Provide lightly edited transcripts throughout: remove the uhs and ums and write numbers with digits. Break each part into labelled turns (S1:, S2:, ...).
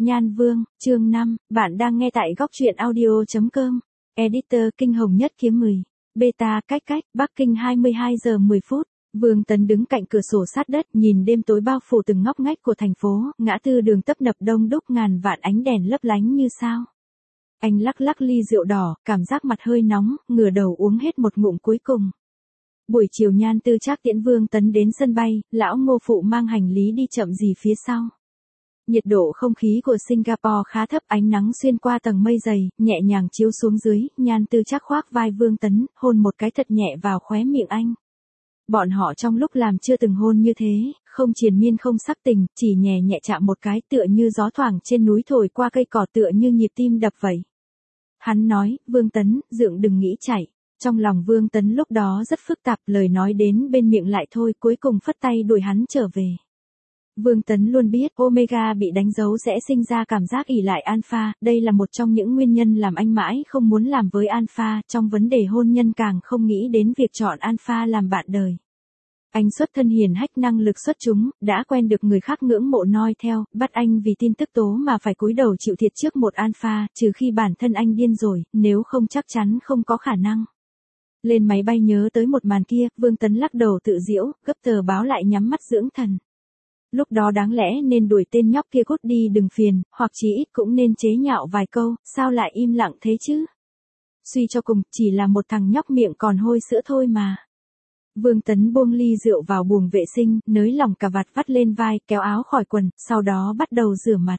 S1: Nhan Vương, chương 5, bạn đang nghe tại góc truyện audio.com. Editor Kinh Hồng Nhất Kiếm 10. Beta cách, Bắc Kinh 22 giờ 10 phút. Vương Tấn đứng cạnh cửa sổ sát đất, nhìn đêm tối bao phủ từng ngóc ngách của thành phố, ngã tư đường tấp nập đông đúc ngàn vạn ánh đèn lấp lánh như sao. Anh lắc lắc ly rượu đỏ, cảm giác mặt hơi nóng, ngửa đầu uống hết một ngụm cuối cùng. Buổi chiều Nhan Tư Trác tiễn Vương Tấn đến sân bay, lão Ngô phụ mang hành lý đi chậm gì phía sau. Nhiệt độ không khí của Singapore khá thấp, ánh nắng xuyên qua tầng mây dày, nhẹ nhàng chiếu xuống dưới, Nhan Tư Trác khoác vai Vương Tấn, hôn một cái thật nhẹ vào khóe miệng anh. Bọn họ trong lúc làm chưa từng hôn như thế, không triền miên không sắc tình, chỉ nhẹ nhẹ chạm một cái tựa như gió thoảng trên núi thổi qua cây cỏ tựa như nhịp tim đập vậy. Hắn nói, Vương Tấn, dượng đừng nghĩ chạy. Trong lòng Vương Tấn lúc đó rất phức tạp, lời nói đến bên miệng lại thôi, cuối cùng phất tay đuổi hắn trở về. Vương Tấn luôn biết Omega bị đánh dấu sẽ sinh ra cảm giác ỷ lại Alpha, đây là một trong những nguyên nhân làm anh mãi không muốn làm với Alpha, trong vấn đề hôn nhân càng không nghĩ đến việc chọn Alpha làm bạn đời. Anh xuất thân hiền hách, năng lực xuất chúng, đã quen được người khác ngưỡng mộ noi theo, bắt anh vì tin tức tố mà phải cúi đầu chịu thiệt trước một Alpha, trừ khi bản thân anh điên rồi, nếu không chắc chắn không có khả năng. Lên máy bay nhớ tới một màn kia, Vương Tấn lắc đầu tự giễu, gấp tờ báo lại nhắm mắt dưỡng thần. Lúc đó đáng lẽ nên đuổi tên nhóc kia cút đi đừng phiền, hoặc chí ít cũng nên chế nhạo vài câu, sao lại im lặng thế chứ? Suy cho cùng, chỉ là một thằng nhóc miệng còn hôi sữa thôi mà. Vương Tấn buông ly rượu vào buồng vệ sinh, nới lỏng cà vạt vắt lên vai, kéo áo khỏi quần, sau đó bắt đầu rửa mặt.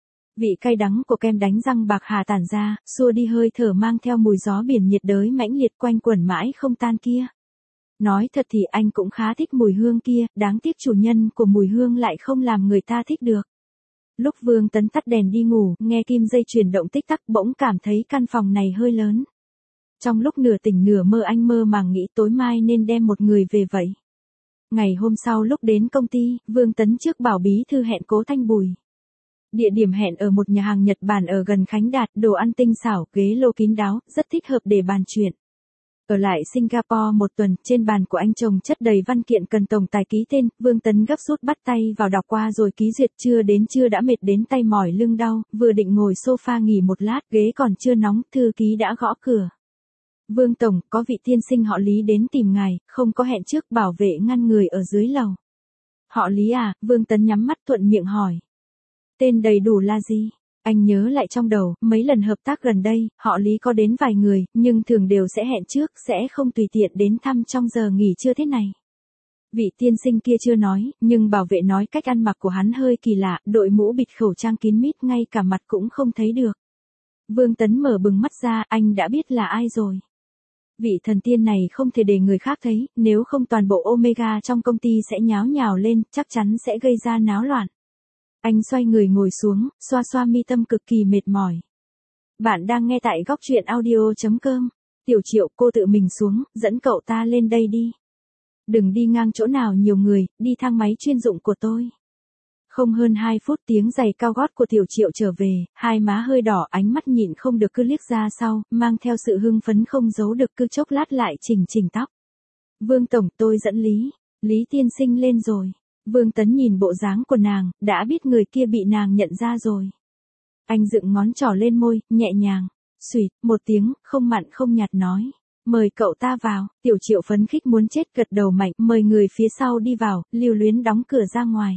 S1: Vị cay đắng của kem đánh răng bạc hà tản ra, xua đi hơi thở mang theo mùi gió biển nhiệt đới mãnh liệt quanh quẩn mãi không tan kia. Nói thật thì anh cũng khá thích mùi hương kia, đáng tiếc chủ nhân của mùi hương lại không làm người ta thích được. Lúc Vương Tấn tắt đèn đi ngủ, nghe kim dây chuyển động tích tắc, bỗng cảm thấy căn phòng này hơi lớn. Trong lúc nửa tỉnh nửa mơ anh mơ màng nghĩ tối mai nên đem một người về vậy. Ngày hôm sau lúc đến công ty, Vương Tấn trước bảo bí thư hẹn Cố Thanh Bùi. Địa điểm hẹn ở một nhà hàng Nhật Bản ở gần Khánh Đạt, đồ ăn tinh xảo, ghế lô kín đáo, rất thích hợp để bàn chuyện. Ở lại Singapore một tuần, trên bàn của anh chồng chất đầy văn kiện cần tổng tài ký tên, Vương Tấn gấp rút bắt tay vào đọc qua rồi ký duyệt, chưa đến trưa đã mệt đến tay mỏi lưng đau, vừa định ngồi sofa nghỉ một lát, ghế còn chưa nóng, thư ký đã gõ cửa. Vương Tổng, có vị tiên sinh họ Lý đến tìm ngài, không có hẹn trước, bảo vệ ngăn người ở dưới lầu. Họ Lý à? Vương Tấn nhắm mắt thuận miệng hỏi. Tên đầy đủ là gì? Anh nhớ lại trong đầu, mấy lần hợp tác gần đây, họ Lý có đến vài người, nhưng thường đều sẽ hẹn trước, sẽ không tùy tiện đến thăm trong giờ nghỉ trưa thế này. Vị tiên sinh kia chưa nói, nhưng bảo vệ nói cách ăn mặc của hắn hơi kỳ lạ, đội mũ bịt khẩu trang kín mít, ngay cả mặt cũng không thấy được. Vương Tấn mở bừng mắt ra, anh đã biết là ai rồi. Vị thần tiên này không thể để người khác thấy, nếu không toàn bộ Omega trong công ty sẽ nháo nhào lên, chắc chắn sẽ gây ra náo loạn. Anh xoay người ngồi xuống, xoa xoa mi tâm cực kỳ mệt mỏi. Bạn đang nghe tại góc truyện audio.com. Tiểu Triệu, cô tự mình xuống, dẫn cậu ta lên đây đi. Đừng đi ngang chỗ nào nhiều người, đi thang máy chuyên dụng của tôi. Không hơn 2 phút tiếng giày cao gót của Tiểu Triệu trở về, hai má hơi đỏ, ánh mắt nhịn không được cứ liếc ra sau, mang theo sự hưng phấn không giấu được, cứ chốc lát lại chỉnh tóc. Vương Tổng, tôi dẫn Lý tiên sinh lên rồi. Vương Tấn nhìn bộ dáng của nàng, đã biết người kia bị nàng nhận ra rồi. Anh dựng ngón trỏ lên môi, nhẹ nhàng, xuýt, một tiếng, không mặn không nhạt nói. Mời cậu ta vào. Tiểu Triệu phấn khích muốn chết, gật đầu mạnh, mời người phía sau đi vào, lưu luyến đóng cửa ra ngoài.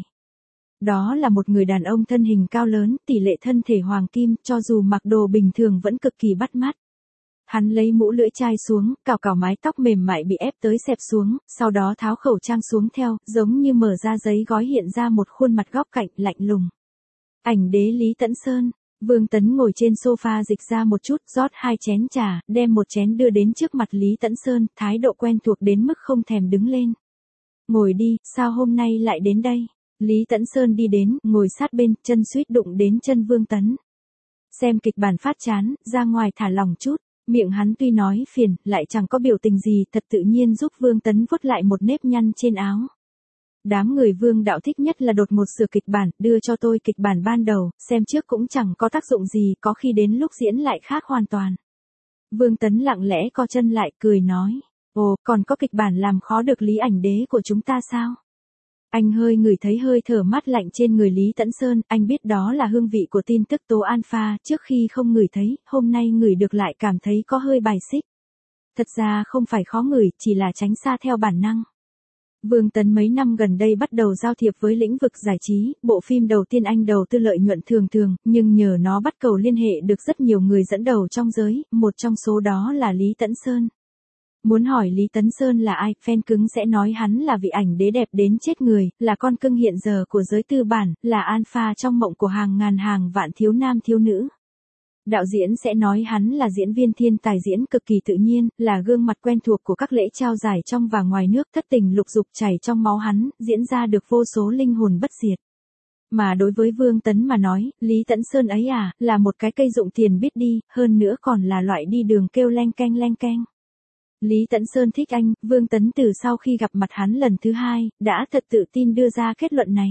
S1: Đó là một người đàn ông thân hình cao lớn, tỷ lệ thân thể hoàng kim, cho dù mặc đồ bình thường vẫn cực kỳ bắt mắt. Hắn lấy mũ lưỡi chai xuống, cào mái tóc mềm mại bị ép tới xẹp xuống, sau đó tháo khẩu trang xuống theo, giống như mở ra giấy gói hiện ra một khuôn mặt góc cạnh, lạnh lùng. Ảnh đế Lý Tẫn Sơn. Vương Tấn ngồi trên sofa dịch ra một chút, rót 2 chén trà, đem một chén đưa đến trước mặt Lý Tẫn Sơn, thái độ quen thuộc đến mức không thèm đứng lên. Ngồi đi, sao hôm nay lại đến đây? Lý Tẫn Sơn đi đến, ngồi sát bên, chân suýt đụng đến chân Vương Tấn. Xem kịch bản phát chán, ra ngoài thả lỏng chút. Miệng hắn tuy nói phiền, lại chẳng có biểu tình gì, thật tự nhiên giúp Vương Tấn vuốt lại một nếp nhăn trên áo. Đám người Vương đạo thích nhất là đột ngột sửa kịch bản, đưa cho tôi kịch bản ban đầu, xem trước cũng chẳng có tác dụng gì, có khi đến lúc diễn lại khác hoàn toàn. Vương Tấn lặng lẽ co chân lại, cười nói. Ồ, còn có kịch bản làm khó được Lý ảnh đế của chúng ta sao? Anh hơi ngửi thấy hơi thở mát lạnh trên người Lý Tẫn Sơn, anh biết đó là hương vị của tin tức tố alpha, trước khi không ngửi thấy, hôm nay ngửi được lại cảm thấy có hơi bài xích. Thật ra không phải khó ngửi, chỉ là tránh xa theo bản năng. Vương Tấn mấy năm gần đây bắt đầu giao thiệp với lĩnh vực giải trí, bộ phim đầu tiên anh đầu tư lợi nhuận thường thường, nhưng nhờ nó bắt cầu liên hệ được rất nhiều người dẫn đầu trong giới, một trong số đó là Lý Tẫn Sơn. Muốn hỏi Lý Tấn Sơn là ai, fan cứng sẽ nói hắn là vị ảnh đế đẹp đến chết người, là con cưng hiện giờ của giới tư bản, là alpha trong mộng của hàng ngàn hàng vạn thiếu nam thiếu nữ. Đạo diễn sẽ nói hắn là diễn viên thiên tài diễn cực kỳ tự nhiên, là gương mặt quen thuộc của các lễ trao giải trong và ngoài nước, thất tình lục dục chảy trong máu hắn, diễn ra được vô số linh hồn bất diệt. Mà đối với Vương Tấn mà nói, Lý Tẫn Sơn ấy là một cái cây dụng tiền biết đi, hơn nữa còn là loại đi đường kêu leng keng leng keng. Lý Tẫn Sơn thích anh, Vương Tấn từ sau khi gặp mặt hắn lần thứ hai, đã thật tự tin đưa ra kết luận này.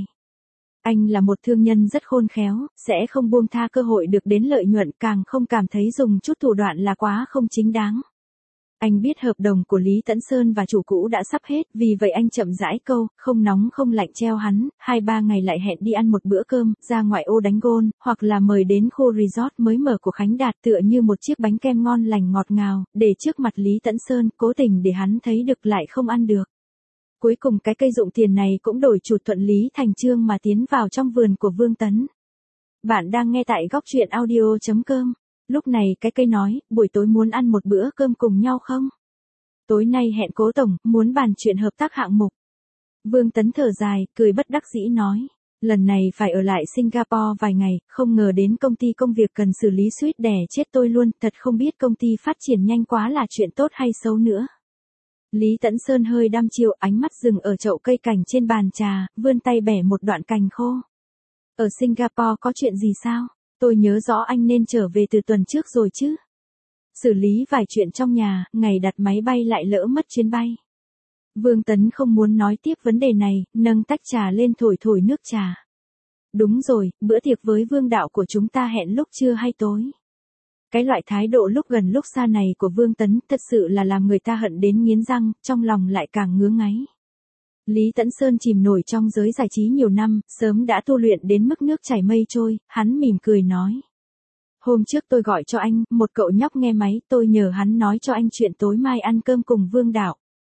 S1: Anh là một thương nhân rất khôn khéo, sẽ không buông tha cơ hội được đến lợi nhuận, càng không cảm thấy dùng chút thủ đoạn là quá không chính đáng. Anh biết hợp đồng của Lý Tẫn Sơn và chủ cũ đã sắp hết, vì vậy anh chậm rãi câu, không nóng không lạnh treo hắn, 2-3 ngày lại hẹn đi ăn một bữa cơm, ra ngoại ô đánh gôn, hoặc là mời đến khu resort mới mở của Khánh Đạt tựa như một chiếc bánh kem ngon lành ngọt ngào, để trước mặt Lý Tẫn Sơn, cố tình để hắn thấy được lại không ăn được. Cuối cùng cái cây dụng tiền này cũng đổi chuột thuận lý thành chương mà tiến vào trong vườn của Vương Tấn. Bạn đang nghe tại góc truyện audio.com. Lúc này cái cây nói, buổi tối muốn ăn một bữa cơm cùng nhau không? Tối nay hẹn Cố Tổng, muốn bàn chuyện hợp tác hạng mục. Vương Tấn thở dài, cười bất đắc dĩ nói. Lần này phải ở lại Singapore vài ngày, không ngờ đến công ty công việc cần xử lý suýt đẻ chết tôi luôn, thật không biết công ty phát triển nhanh quá là chuyện tốt hay xấu nữa. Lý Tẫn Sơn hơi đăm chiêu, ánh mắt dừng ở chậu cây cảnh trên bàn trà, vươn tay bẻ một đoạn cành khô. Ở Singapore có chuyện gì sao? Tôi nhớ rõ anh nên trở về từ tuần trước rồi chứ. Xử lý vài chuyện trong nhà, ngày đặt máy bay lại lỡ mất chuyến bay. Vương Tấn không muốn nói tiếp vấn đề này, nâng tách trà lên thổi thổi nước trà. Đúng rồi, bữa tiệc với Vương Đạo của chúng ta hẹn lúc trưa hay tối? Cái loại thái độ lúc gần lúc xa này của Vương Tấn thật sự là làm người ta hận đến nghiến răng, trong lòng lại càng ngứa ngáy. Lý Tẫn Sơn chìm nổi trong giới giải trí nhiều năm, sớm đã tu luyện đến mức nước chảy mây trôi, hắn mỉm cười nói. Hôm trước tôi gọi cho anh, một cậu nhóc nghe máy, tôi nhờ hắn nói cho anh chuyện tối mai ăn cơm cùng Vương Đạo.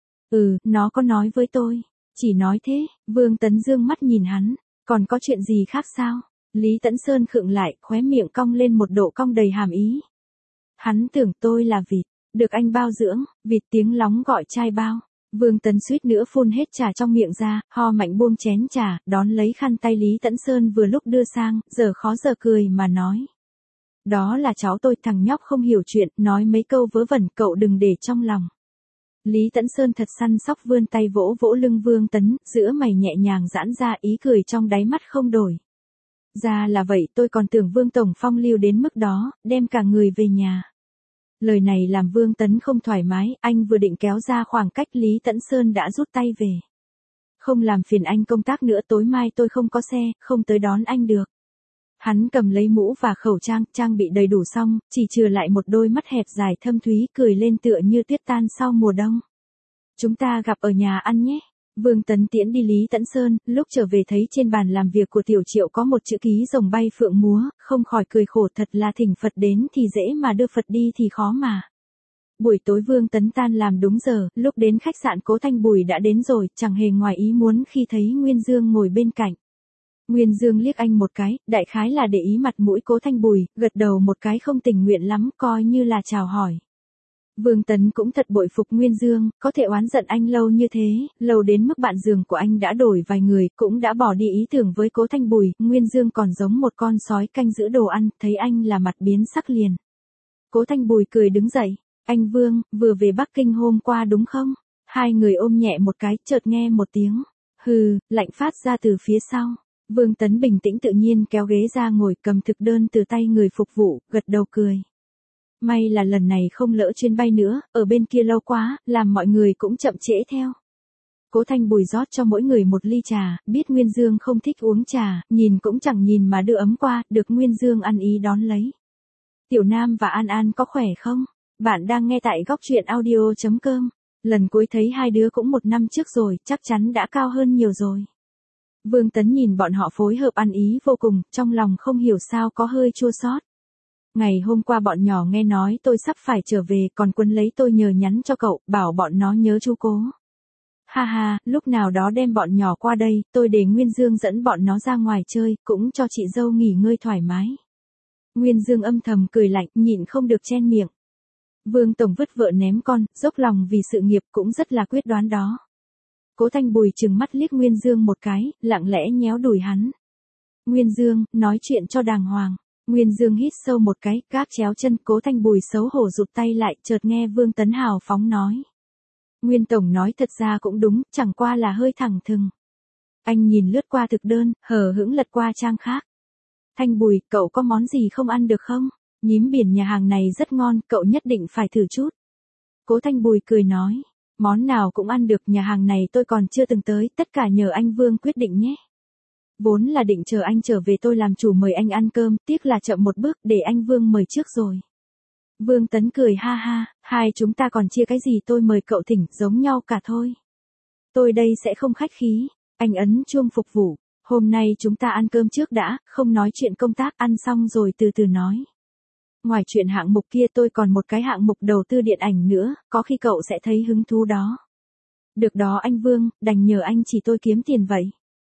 S1: Nó có nói với tôi. Chỉ nói thế, Vương Tấn dương mắt nhìn hắn, còn có chuyện gì khác sao? Lý Tẫn Sơn khựng lại, khóe miệng cong lên một độ cong đầy hàm ý. Hắn tưởng tôi là vịt, được anh bao dưỡng, vịt tiếng lóng gọi trai bao. Vương Tấn suýt nữa phun hết trà trong miệng ra, ho mạnh buông chén trà, đón lấy khăn tay Lý Tẫn Sơn vừa lúc đưa sang, giờ khó giờ cười mà nói. Đó là cháu tôi, thằng nhóc không hiểu chuyện, nói mấy câu vớ vẩn, cậu đừng để trong lòng. Lý Tẫn Sơn thật săn sóc vươn tay vỗ vỗ lưng Vương Tấn, giữa mày nhẹ nhàng giãn ra, ý cười trong đáy mắt không đổi. Ra là vậy, tôi còn tưởng Vương Tổng phong lưu đến mức đó, đem cả người về nhà. Lời này làm Vương Tấn không thoải mái, anh vừa định kéo ra khoảng cách, Lý Tẫn Sơn đã rút tay về. Không làm phiền anh công tác nữa, tối mai tôi không có xe, không tới đón anh được. Hắn cầm lấy mũ và khẩu trang bị đầy đủ xong, chỉ chừa lại một đôi mắt hẹp dài thâm thúy, cười lên tựa như tuyết tan sau mùa đông. Chúng ta gặp ở nhà ăn nhé. Vương Tấn tiễn đi Lý Tẫn Sơn, lúc trở về thấy trên bàn làm việc của Tiểu Triệu có một chữ ký rồng bay phượng múa, không khỏi cười khổ, thật là thỉnh Phật đến thì dễ mà đưa Phật đi thì khó mà. Buổi tối Vương Tấn tan làm đúng giờ, lúc đến khách sạn Cố Thanh Bùi đã đến rồi, chẳng hề ngoài ý muốn khi thấy Nguyên Dương ngồi bên cạnh. Nguyên Dương liếc anh một cái, đại khái là để ý mặt mũi Cố Thanh Bùi, gật đầu một cái không tình nguyện lắm, coi như là chào hỏi. Vương Tấn cũng thật bội phục Nguyên Dương, có thể oán giận anh lâu như thế, lâu đến mức bạn giường của anh đã đổi vài người, cũng đã bỏ đi ý tưởng với Cố Thanh Bùi, Nguyên Dương còn giống một con sói canh giữ đồ ăn, thấy anh là mặt biến sắc liền. Cố Thanh Bùi cười đứng dậy, anh Vương, vừa về Bắc Kinh hôm qua đúng không? Hai người ôm nhẹ một cái, chợt nghe một tiếng, hừ, lạnh phát ra từ phía sau. Vương Tấn bình tĩnh tự nhiên kéo ghế ra ngồi, cầm thực đơn từ tay người phục vụ, gật đầu cười. May là lần này không lỡ chuyến bay nữa, ở bên kia lâu quá, làm mọi người cũng chậm trễ theo. Cố Thanh Bùi rót cho mỗi người một ly trà, biết Nguyên Dương không thích uống trà, nhìn cũng chẳng nhìn mà đưa ấm qua, được Nguyên Dương ăn ý đón lấy. Tiểu Nam và An An có khỏe không? Bạn đang nghe tại góc truyện audio.com. Lần cuối thấy hai đứa cũng 1 năm trước rồi, chắc chắn đã cao hơn nhiều rồi. Vương Tấn nhìn bọn họ phối hợp ăn ý vô cùng, trong lòng không hiểu sao có hơi chua xót. Ngày hôm qua bọn nhỏ nghe nói tôi sắp phải trở về còn quấn lấy tôi nhờ nhắn cho cậu, bảo bọn nó nhớ chú Cố. Ha ha, lúc nào đó đem bọn nhỏ qua đây, tôi để Nguyên Dương dẫn bọn nó ra ngoài chơi, cũng cho chị dâu nghỉ ngơi thoải mái. Nguyên Dương âm thầm cười lạnh, nhịn không được chen miệng. Vương Tổng vứt vợ ném con, dốc lòng vì sự nghiệp cũng rất là quyết đoán đó. Cố Thanh Bùi trừng mắt liếc Nguyên Dương một cái, lặng lẽ nhéo đùi hắn. Nguyên Dương, nói chuyện cho đàng hoàng. Nguyên Dương hít sâu một cái, gác chéo chân. Cố Thanh Bùi xấu hổ rụt tay lại, chợt nghe Vương Tấn hào phóng nói. Nguyên Tổng nói thật ra cũng đúng, chẳng qua là hơi thẳng thừng. Anh nhìn lướt qua thực đơn, hờ hững lật qua trang khác. Thanh Bùi, cậu có món gì không ăn được không? Nhím biển nhà hàng này rất ngon, cậu nhất định phải thử chút. Cố Thanh Bùi cười nói. Món nào cũng ăn được, nhà hàng này tôi còn chưa từng tới, tất cả nhờ anh Vương quyết định nhé. Vốn là định chờ anh trở về tôi làm chủ mời anh ăn cơm, tiếc là chậm một bước, để anh Vương mời trước rồi. Vương Tấn cười ha ha, hai chúng ta còn chia cái gì, tôi mời cậu thỉnh, giống nhau cả thôi. Tôi đây sẽ không khách khí. Anh ấn chuông phục vụ. Hôm nay chúng ta ăn cơm trước đã, không nói chuyện công tác, ăn xong rồi từ từ nói. Ngoài chuyện hạng mục kia tôi còn một cái hạng mục đầu tư điện ảnh nữa, có khi cậu sẽ thấy hứng thú đó. Được đó anh Vương, đành nhờ anh chỉ tôi kiếm tiền vậy.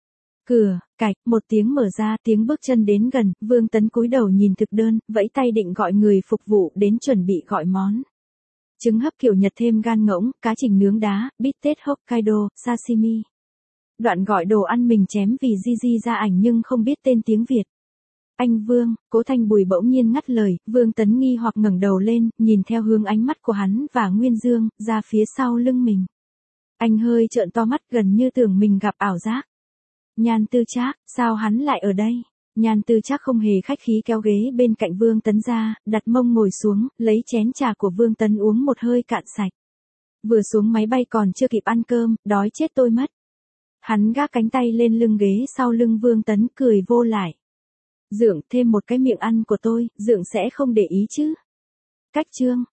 S1: Cửa, cạch, một tiếng mở ra, tiếng bước chân đến gần, Vương Tấn cúi đầu nhìn thực đơn, vẫy tay định gọi người phục vụ đến chuẩn bị gọi món. Trứng hấp kiểu Nhật thêm gan ngỗng, cá trình nướng đá, bít tết Hokkaido, sashimi. Đoạn gọi đồ ăn mình chém vì Gigi ra ảnh nhưng không biết tên tiếng Việt. Anh Vương, Cố Thanh Bùi bỗng nhiên ngắt lời, Vương Tấn nghi hoặc ngẩng đầu lên, nhìn theo hướng ánh mắt của hắn và Nguyên Dương, ra phía sau lưng mình. Anh hơi trợn to mắt gần như tưởng mình gặp ảo giác. Nhan Tư Trác, sao hắn lại ở đây? Nhan Tư Trác không hề khách khí kéo ghế bên cạnh Vương Tấn ra, đặt mông ngồi xuống, lấy chén trà của Vương Tấn uống một hơi cạn sạch. Vừa xuống máy bay còn chưa kịp ăn cơm, đói chết tôi mất. Hắn gác cánh tay lên lưng ghế sau lưng Vương Tấn cười vô lại. Dượng thêm một cái miệng ăn của tôi, Dượng sẽ không để ý chứ? Cách chương.